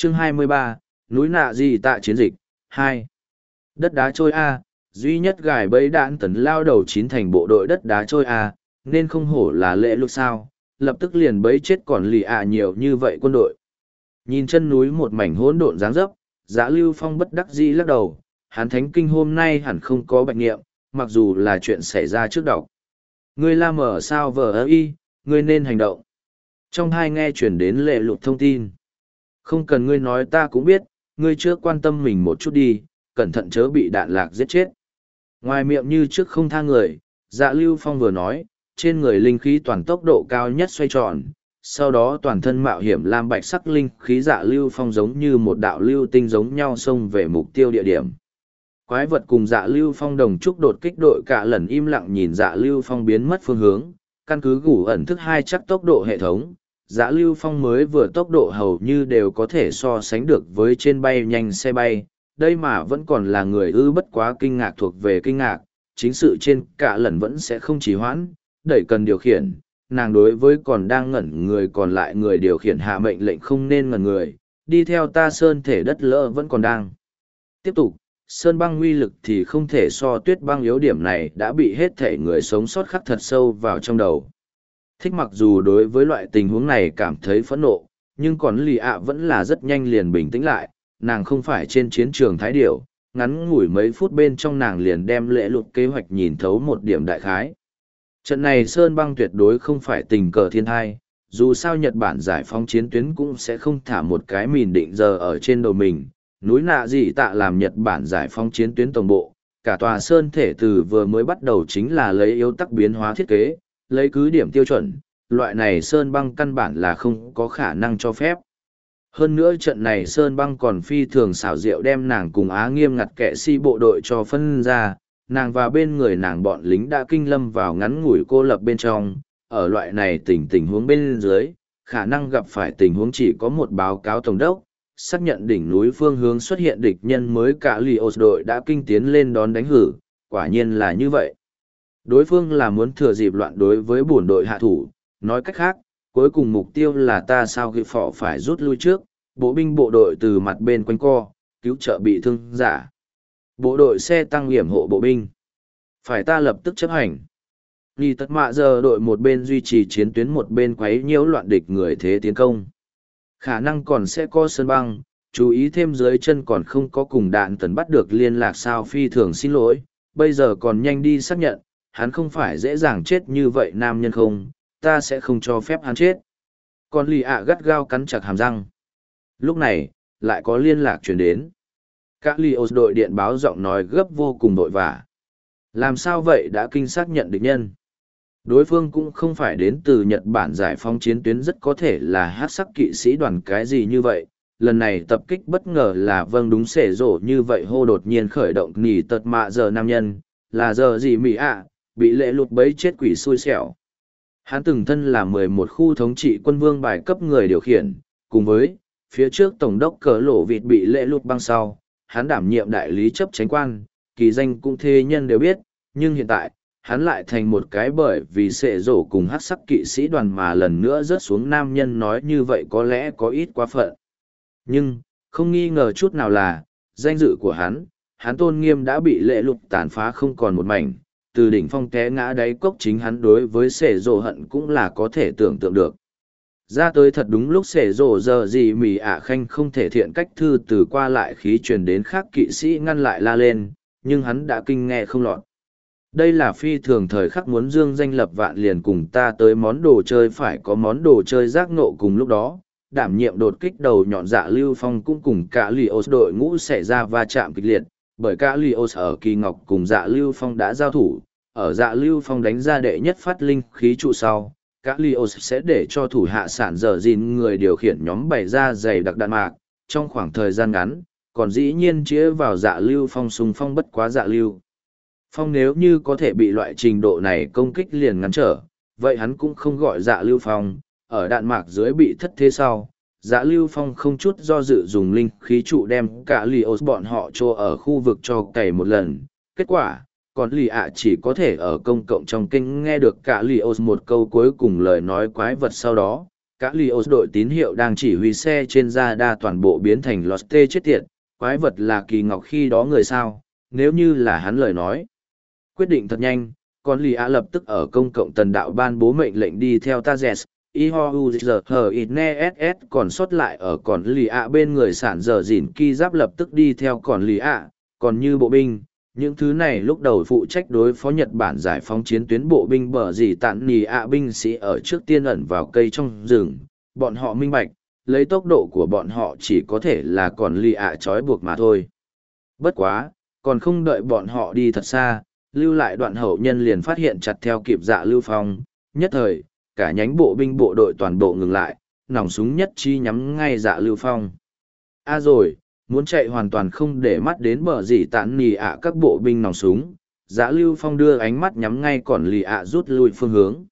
Chương 23, núi nạ gì tạ chiến dịch, 2. Đất đá trôi A, duy nhất gài bẫy đạn tấn lao đầu chín thành bộ đội đất đá trôi A, nên không hổ là lệ lúc sao, lập tức liền bẫy chết còn lì ạ nhiều như vậy quân đội. Nhìn chân núi một mảnh hỗn độn dáng dấp, Dã Lưu Phong bất đắc dĩ lắc đầu, hắn thánh kinh hôm nay hẳn không có bạch nghiệm, mặc dù là chuyện xảy ra trước đọc. Ngươi la mở sao vờ ơ y, ngươi nên hành động. Trong hai nghe chuyển đến lệ lục thông tin. Không cần ngươi nói ta cũng biết, ngươi trước quan tâm mình một chút đi, cẩn thận chớ bị đạn lạc giết chết. Ngoài miệng như trước không tha người, Dạ Lưu Phong vừa nói, trên người linh khí toàn tốc độ cao nhất xoay tròn, sau đó toàn thân mạo hiểm lam bạch sắc linh khí Dạ Lưu Phong giống như một đạo lưu tinh giống nhau xông về mục tiêu địa điểm. Quái vật cùng Dạ Lưu Phong đồng chúc đột kích đội cả lần im lặng nhìn Dạ Lưu Phong biến mất phương hướng, căn cứ gủ ẩn thức hai chắc tốc độ hệ thống. Dã Lưu Phong mới vừa tốc độ hầu như đều có thể so sánh được với trên bay nhanh xe bay, đây mà vẫn còn là người bất quá kinh ngạc thuộc về kinh ngạc, chính sự trên cả lần vẫn sẽ không trì hoãn, đẩy cần điều khiển, nàng đối với còn đang ngẩn người còn lại người điều khiển hạ mệnh lệnh không nên ngẩn người, đi theo ta sơn thể đất lỡ vẫn còn đang. Tiếp tục, sơn băng uy lực thì không thể so tuyết băng yếu điểm này đã bị hết thể người sống sót khắc thật sâu vào trong đầu. Thích mặc dù đối với loại tình huống này cảm thấy phẫn nộ, nhưng còn lì ạ vẫn là rất nhanh liền bình tĩnh lại, nàng không phải trên chiến trường thái điểu, ngắn ngủi mấy phút bên trong nàng liền đem lễ lục kế hoạch nhìn thấu một điểm đại khái. Trận này sơn băng tuyệt đối không phải tình cờ thiên thai, dù sao Nhật Bản giải phóng chiến tuyến cũng sẽ không thả một cái mìn định giờ ở trên đầu mình, núi nạ dị tạ làm Nhật Bản giải phóng chiến tuyến tổng bộ, cả tòa sơn thể từ vừa mới bắt đầu chính là lấy yếu tắc biến hóa thiết kế, lấy cứ điểm tiêu chuẩn, loại này sơn băng căn bản là không có khả năng cho phép. Hơn nữa trận này sơn băng còn phi thường xảo diệu đem nàng cùng Á Nghiêm ngặt kệ si bộ đội cho phân ra, nàng và bên người nàng bọn lính đã kinh lâm vào ngắn ngủi cô lập bên trong, ở loại này tình huống bên dưới, khả năng gặp phải tình huống chỉ có một báo cáo tổng đốc, xác nhận đỉnh núi phương hướng xuất hiện địch nhân mới cả Lios đội đã kinh tiến lên đón đánh hử, quả nhiên là như vậy. Đối phương là muốn thừa dịp loạn đối với bổn đội hạ thủ, nói cách khác, cuối cùng mục tiêu là ta sao ghi phỏ phải rút lui trước, bộ binh bộ đội từ mặt bên quanh co, cứu trợ bị thương giả. Bộ đội xe tăng hiểm hộ bộ binh. Phải ta lập tức chấp hành. Vì tất mạ giờ đội một bên duy trì chiến tuyến một bên quấy nhiễu loạn địch người thế tiến công. Khả năng còn sẽ có sơn băng, chú ý thêm dưới chân còn không có cùng đạn tấn bắt được liên lạc sao phi thường xin lỗi, bây giờ còn nhanh đi xác nhận, hắn không phải dễ dàng chết như vậy nam nhân không, ta sẽ không cho phép hắn chết. Còn lì ạ gắt gao cắn chặt hàm răng. Lúc này, lại có liên lạc truyền đến. Các Lios đội điện báo giọng nói gấp vô cùng vội vã. Làm sao vậy đã kinh xác nhận địch nhân? Đối phương cũng không phải đến từ Nhật Bản giải phóng chiến tuyến rất có thể là hát sắc kỵ sĩ đoàn cái gì như vậy. Lần này tập kích bất ngờ là vâng đúng xể rổ như vậy hô đột nhiên khởi động nỉ tật mạ giờ nam nhân, là giờ gì mỹ ạ, bị lệ lụt bấy chết quỷ xui xẻo. Hắn từng thân là 11 khu thống trị quân vương bài cấp người điều khiển, cùng với, phía trước tổng đốc cờ lỗ vịt bị lệ lụt băng sau, hắn đảm nhiệm đại lý chấp chánh quan, kỳ danh cũng thê nhân đều biết, nhưng hiện tại, hắn lại thành một cái bởi vì sệ rổ cùng hát sắc kỵ sĩ đoàn mà lần nữa rớt xuống nam nhân nói như vậy có lẽ có ít quá phận. Nhưng, không nghi ngờ chút nào là, danh dự của hắn tôn nghiêm đã bị lệ lụt tàn phá không còn một mảnh, từ đỉnh phong té ngã đáy cốc chính hắn đối với sệ rổ hận cũng là có thể tưởng tượng được. Ra tới thật đúng lúc sệ rổ giờ gì mì ạ khanh không thể thiện cách thư từ qua lại khí truyền đến khác kỵ sĩ ngăn lại la lên, nhưng hắn đã kinh nghe không lọt. Đây là phi thường thời khắc muốn dương danh lập vạn liền cùng ta tới món đồ chơi phải có món đồ chơi giác nộ cùng lúc đó, đảm nhiệm đột kích đầu nhọn Dạ Lưu Phong cũng cùng cả Lios đội ngũ xảy ra va chạm kịch liệt, bởi cả Lios ở Kỳ Ngọc cùng Dạ Lưu Phong đã giao thủ, ở Dạ Lưu Phong đánh ra đệ nhất phát linh khí trụ sau, cả Lios sẽ để cho thủ hạ sản dở gìn người điều khiển nhóm bày ra dày đặc đạn mạc, trong khoảng thời gian ngắn, còn dĩ nhiên chĩa vào Dạ Lưu Phong xung phong bất quá Dạ Lưu Phong nếu như có thể bị loại trình độ này công kích liền ngăn trở, vậy hắn cũng không gọi Dạ Lưu Phong, ở đạn mạc dưới bị thất thế sau. Dạ Lưu Phong không chút do dự dùng linh khí trụ đem cả Lios bọn họ cho ở khu vực cho cày một lần. Kết quả, còn lì ạ chỉ có thể ở công cộng trong kinh nghe được cả Lios một câu cuối cùng lời nói quái vật sau đó. Cả Lios đội tín hiệu đang chỉ huy xe trên radar toàn bộ biến thành Lotte chết tiệt, quái vật là Kỳ Ngọc khi đó người sao, nếu như là hắn lời nói. Quyết định thật nhanh, còn Lì A lập tức ở công cộng tần đạo ban bố mệnh lệnh đi theo Tazes, IHOUZHITNESS còn sót lại ở còn Lì A bên người sản giờ dỉn ki giáp lập tức đi theo còn Lì A, còn như bộ binh. Những thứ này lúc đầu phụ trách đối phó Nhật Bản giải phóng chiến tuyến bộ binh bờ gì tạn nì ạ binh sĩ ở trước tiên ẩn vào cây trong rừng, bọn họ minh bạch, lấy tốc độ của bọn họ chỉ có thể là còn lì ạ trói buộc mà thôi. Bất quá, còn không đợi bọn họ đi thật xa, lưu lại đoạn hậu nhân liền phát hiện chặt theo kịp Dạ Lưu Phong, nhất thời, cả nhánh bộ binh bộ đội toàn bộ ngừng lại, nòng súng nhất chi nhắm ngay Dạ Lưu Phong. Rồi, muốn chạy hoàn toàn không để mắt đến bờ gì tán nì ạ các bộ binh nòng súng, Dạ Lưu Phong đưa ánh mắt nhắm ngay còn lì ạ rút lui phương hướng.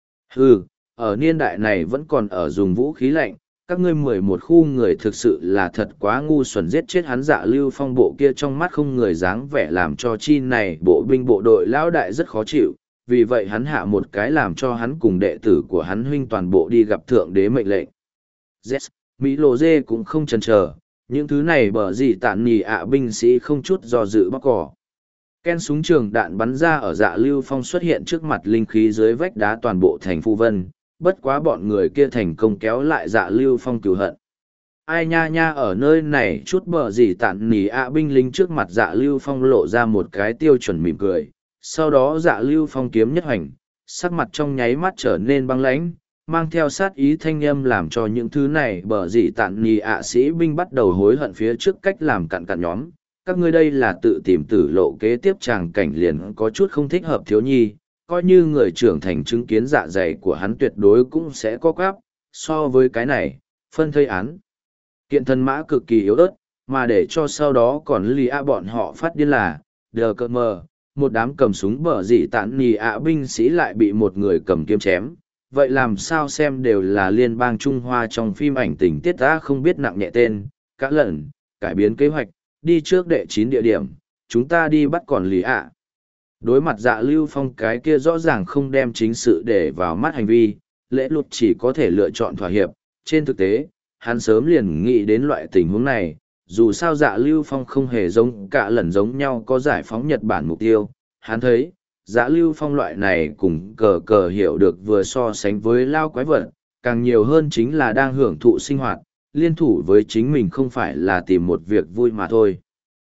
Ở niên đại này vẫn còn ở dùng vũ khí lạnh, các ngươi 11 khu người thực sự là thật quá ngu xuẩn, giết chết hắn. Dạ Lưu Phong bộ kia trong mắt không người dáng vẻ làm cho chi này bộ binh bộ đội lão đại rất khó chịu, vì vậy hắn hạ một cái làm cho hắn cùng đệ tử của hắn huynh toàn bộ đi gặp thượng đế mệnh lệnh. Yes, Mỹ Lô Dê cũng không chần chờ, những thứ này bở gì tản nì ạ binh sĩ không chút do dự bóc cỏ. Ken súng trường đạn bắn ra ở Dạ Lưu Phong xuất hiện trước mặt linh khí dưới vách đá toàn bộ thành phu vân, bất quá bọn người kia thành công kéo lại Dạ Lưu Phong cừu hận. Ai nha nha, ở nơi này chút bờ gì tản nỉ ạ binh lính trước mặt Dạ Lưu Phong lộ ra một cái tiêu chuẩn mỉm cười, sau đó Dạ Lưu Phong kiếm nhất hành, sắc mặt trong nháy mắt trở nên băng lãnh, mang theo sát ý thanh âm làm cho những thứ này bờ gì tản nỉ ạ sĩ binh bắt đầu hối hận phía trước cách làm cặn cặn nhóm. Các ngươi đây là tự tìm tử lộ, kế tiếp tràng cảnh liền có chút không thích hợp thiếu nhi, coi như người trưởng thành chứng kiến dạ dày của hắn tuyệt đối cũng sẽ có quáp, so với cái này, phân thây án. Kiện thân mã cực kỳ yếu ớt, mà để cho sau đó còn lì ạ bọn họ phát điên là, đờ cơ mờ, một đám cầm súng bở dị tản nì ạ binh sĩ lại bị một người cầm kiếm chém. Vậy làm sao xem đều là liên bang Trung Hoa trong phim ảnh tình tiết ta không biết nặng nhẹ tên, các lần, cải biến kế hoạch, đi trước đệ 9 địa điểm, chúng ta đi bắt còn lì ạ. Đối mặt Dạ Lưu Phong cái kia rõ ràng không đem chính sự để vào mắt hành vi, Lễ Lụt chỉ có thể lựa chọn thỏa hiệp. Trên thực tế, hắn sớm liền nghĩ đến loại tình huống này, dù sao Dạ Lưu Phong không hề giống cả lần giống nhau có giải phóng Nhật Bản mục tiêu. Hắn thấy, Dạ Lưu Phong loại này cùng cờ cờ hiểu được vừa so sánh với lao quái vật, càng nhiều hơn chính là đang hưởng thụ sinh hoạt, liên thủ với chính mình không phải là tìm một việc vui mà thôi.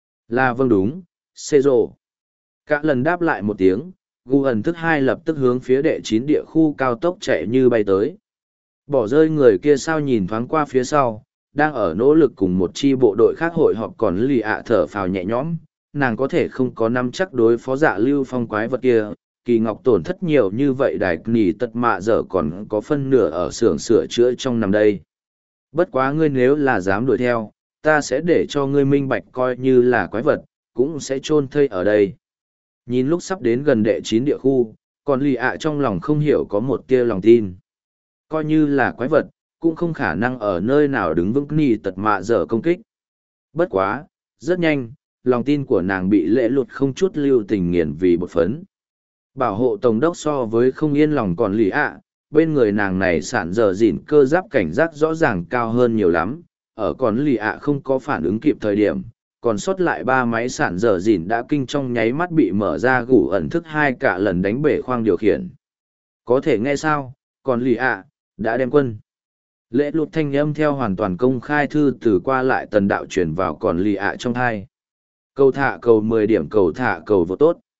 Là vâng đúng, xê rồ. Cả lần đáp lại một tiếng, gu ẩn thức 2 lập tức hướng phía đệ 9 địa khu cao tốc chạy như bay tới. Bỏ rơi người kia sao nhìn thoáng qua phía sau, đang ở nỗ lực cùng một chi bộ đội khác hội họp còn lì ạ thở phào nhẹ nhõm, nàng có thể không có nắm chắc đối phó Dạ Lưu Phong quái vật kia. Kỳ Ngọc tổn thất nhiều như vậy đài nỉ tật mạ giờ còn có phân nửa ở xưởng sửa chữa trong năm đây. Bất quá ngươi nếu là dám đuổi theo, ta sẽ để cho ngươi minh bạch coi như là quái vật, cũng sẽ chôn thây ở đây. Nhìn lúc sắp đến gần đệ 9 địa khu, còn lì ạ trong lòng không hiểu có một tia lòng tin. Coi như là quái vật, cũng không khả năng ở nơi nào đứng vững nỉ tật mạ giờ công kích. Bất quá, rất nhanh, lòng tin của nàng bị Lễ Lụt không chút lưu tình nghiền vì bột phấn. Bảo hộ tổng đốc so với không yên lòng còn lì ạ, bên người nàng này sản dở dỉn cơ giáp cảnh giác rõ ràng cao hơn nhiều lắm, ở còn lì ạ không có phản ứng kịp thời điểm, còn sót lại 3 máy sản dở dỉn đã kinh trong nháy mắt bị mở ra gủ ẩn thức 2 cả lần đánh bể khoang điều khiển. Có thể nghe sao, còn lì ạ, đã đem quân. Lễ Lụt thanh âm theo hoàn toàn công khai thư từ qua lại tần đạo chuyển vào còn lì ạ trong hai. Cầu thả cầu 10 điểm, cầu thả cầu vô tốt.